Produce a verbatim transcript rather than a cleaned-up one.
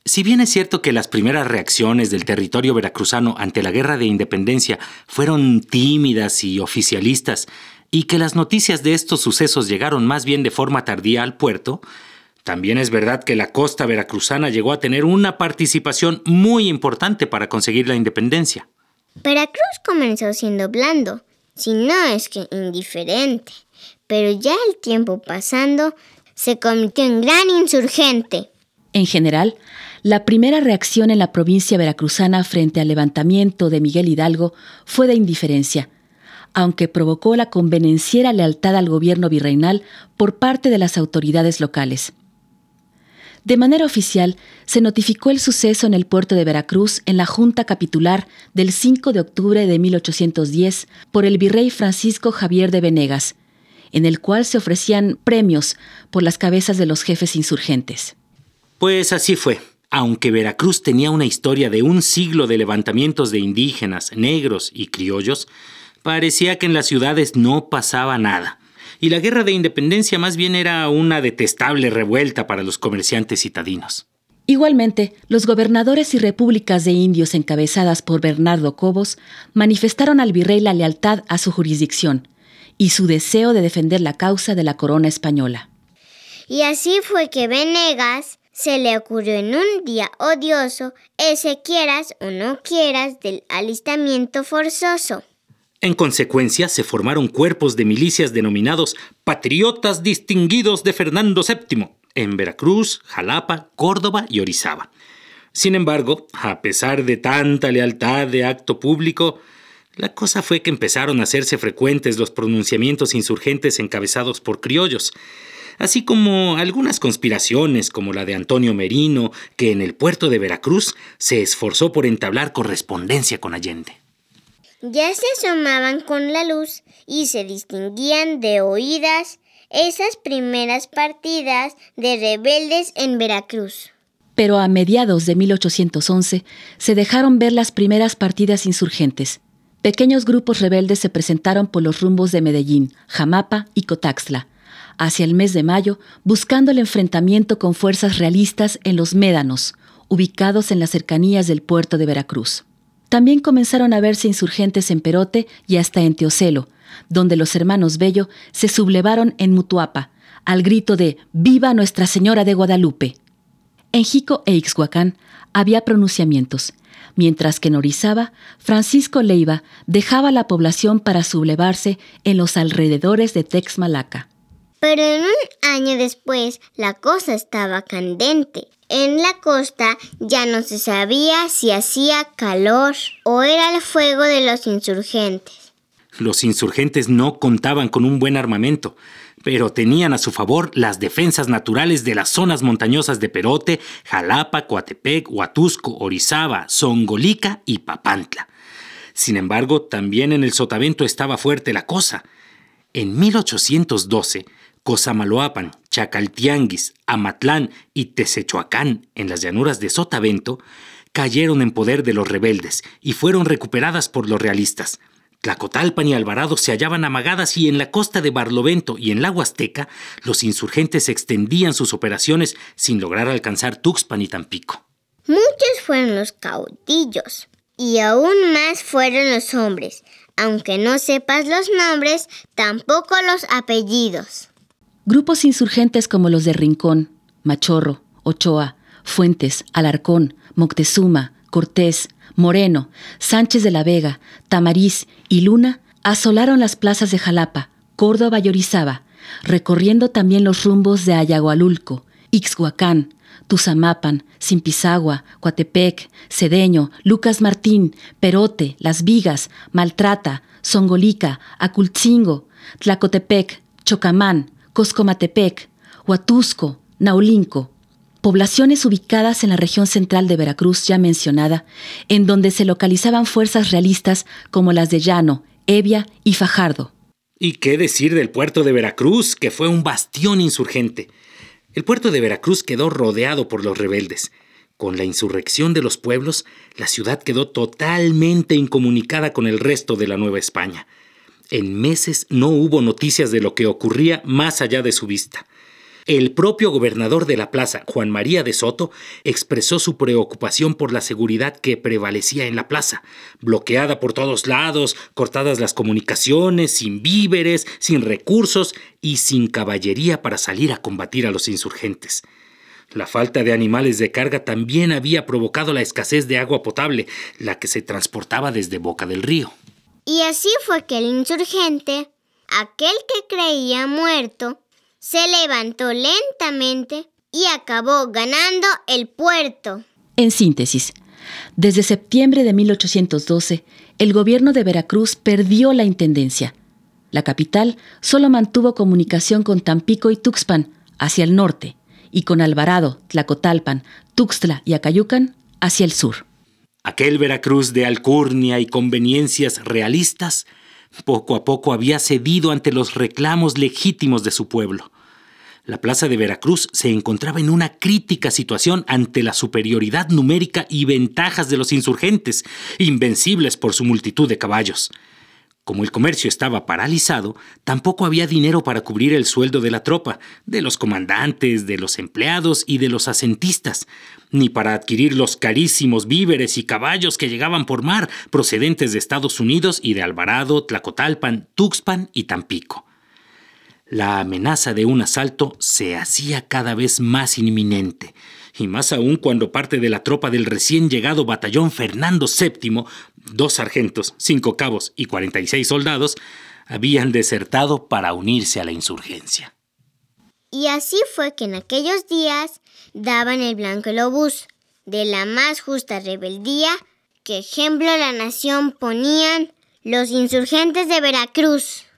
Si bien es cierto que las primeras reacciones del territorio veracruzano ante la Guerra de Independencia fueron tímidas y oficialistas, y que las noticias de estos sucesos llegaron más bien de forma tardía al puerto, también es verdad que la costa veracruzana llegó a tener una participación muy importante para conseguir la independencia. Veracruz comenzó siendo blando, si no es que indiferente, pero ya el tiempo pasando se convirtió en gran insurgente. En general, la primera reacción en la provincia veracruzana frente al levantamiento de Miguel Hidalgo fue de indiferencia, aunque provocó la convenenciera lealtad al gobierno virreinal por parte de las autoridades locales. De manera oficial, se notificó el suceso en el puerto de Veracruz en la Junta Capitular del cinco de octubre de mil ochocientos diez por el virrey Francisco Javier de Venegas, en el cual se ofrecían premios por las cabezas de los jefes insurgentes. Pues así fue. Aunque Veracruz tenía una historia de un siglo de levantamientos de indígenas, negros y criollos, parecía que en las ciudades no pasaba nada. Y la guerra de independencia más bien era una detestable revuelta para los comerciantes citadinos. Igualmente, los gobernadores y repúblicas de indios encabezadas por Bernardo Cobos manifestaron al virrey la lealtad a su jurisdicción y su deseo de defender la causa de la corona española. Y así fue que Venegas se le ocurrió en un día odioso ese quieras o no quieras del alistamiento forzoso. En consecuencia, se formaron cuerpos de milicias denominados Patriotas Distinguidos de Fernando séptimo en Veracruz, Jalapa, Córdoba y Orizaba. Sin embargo, a pesar de tanta lealtad de acto público, la cosa fue que empezaron a hacerse frecuentes los pronunciamientos insurgentes encabezados por criollos, así como algunas conspiraciones como la de Antonio Merino, que en el puerto de Veracruz se esforzó por entablar correspondencia con Allende. Ya se asomaban con la luz y se distinguían de oídas esas primeras partidas de rebeldes en Veracruz. Pero a mediados de mil ochocientos once se dejaron ver las primeras partidas insurgentes. Pequeños grupos rebeldes se presentaron por los rumbos de Medellín, Jamapa y Cotaxtla, hacia el mes de mayo, buscando el enfrentamiento con fuerzas realistas en los Médanos, ubicados en las cercanías del puerto de Veracruz. También comenzaron a verse insurgentes en Perote y hasta en Teocelo, donde los hermanos Bello se sublevaron en Mutuapa, al grito de ¡Viva Nuestra Señora de Guadalupe! En Jico e Ixhuacán había pronunciamientos, mientras que en Orizaba, Francisco Leiva dejaba la población para sublevarse en los alrededores de Texmalaca. Pero en un año después, la cosa estaba candente. En la costa ya no se sabía si hacía calor o era el fuego de los insurgentes. Los insurgentes no contaban con un buen armamento, pero tenían a su favor las defensas naturales de las zonas montañosas de Perote, Jalapa, Coatepec, Huatusco, Orizaba, Zongolica y Papantla. Sin embargo, también en el Sotavento estaba fuerte la cosa. En mil ochocientos doce, Cosamaloapan, Chacaltianguis, Amatlán y Tezechuacán, en las llanuras de Sotavento, cayeron en poder de los rebeldes y fueron recuperadas por los realistas. Tlacotalpan y Alvarado se hallaban amagadas y en la costa de Barlovento y en la Huasteca, los insurgentes extendían sus operaciones sin lograr alcanzar Tuxpan y Tampico. Muchos fueron los caudillos y aún más fueron los hombres, aunque no sepas los nombres, tampoco los apellidos. Grupos insurgentes como los de Rincón, Machorro, Ochoa, Fuentes, Alarcón, Moctezuma, Cortés, Moreno, Sánchez de la Vega, Tamariz y Luna asolaron las plazas de Jalapa, Córdoba y Orizaba, recorriendo también los rumbos de Ayagualulco, Ixhuacán, Tuzamapan, Zimpizagua, Coatepec, Cedeño, Lucas Martín, Perote, Las Vigas, Maltrata, Zongolica, Acultzingo, Tlacotepec, Chocamán, Coscomatepec, Huatusco, Naulinco, poblaciones ubicadas en la región central de Veracruz ya mencionada, en donde se localizaban fuerzas realistas como las de Llano, Evia y Fajardo. ¿Y qué decir del puerto de Veracruz, que fue un bastión insurgente? El puerto de Veracruz quedó rodeado por los rebeldes. Con la insurrección de los pueblos, la ciudad quedó totalmente incomunicada con el resto de la Nueva España. En meses no hubo noticias de lo que ocurría más allá de su vista. El propio gobernador de la plaza, Juan María de Soto, expresó su preocupación por la seguridad que prevalecía en la plaza, bloqueada por todos lados, cortadas las comunicaciones, sin víveres, sin recursos y sin caballería para salir a combatir a los insurgentes. La falta de animales de carga también había provocado la escasez de agua potable, la que se transportaba desde Boca del Río. Y así fue que el insurgente, aquel que creía muerto, se levantó lentamente y acabó ganando el puerto. En síntesis, desde septiembre de mil ochocientos doce, el gobierno de Veracruz perdió la intendencia. La capital solo mantuvo comunicación con Tampico y Tuxpan, hacia el norte, y con Alvarado, Tlacotalpan, Tuxtla y Acayucan, hacia el sur. Aquel Veracruz de alcurnia y conveniencias realistas poco a poco había cedido ante los reclamos legítimos de su pueblo. La plaza de Veracruz se encontraba en una crítica situación ante la superioridad numérica y ventajas de los insurgentes, invencibles por su multitud de caballos. Como el comercio estaba paralizado, tampoco había dinero para cubrir el sueldo de la tropa, de los comandantes, de los empleados y de los asentistas, ni para adquirir los carísimos víveres y caballos que llegaban por mar, procedentes de Estados Unidos y de Alvarado, Tlacotalpan, Tuxpan y Tampico. La amenaza de un asalto se hacía cada vez más inminente, y más aún cuando parte de la tropa del recién llegado batallón Fernando séptimo, dos sargentos, cinco cabos y cuarenta y seis soldados, habían desertado para unirse a la insurgencia. Y así fue que en aquellos días daban el blanco el obús de la más justa rebeldía que ejemplo a la nación ponían los insurgentes de Veracruz.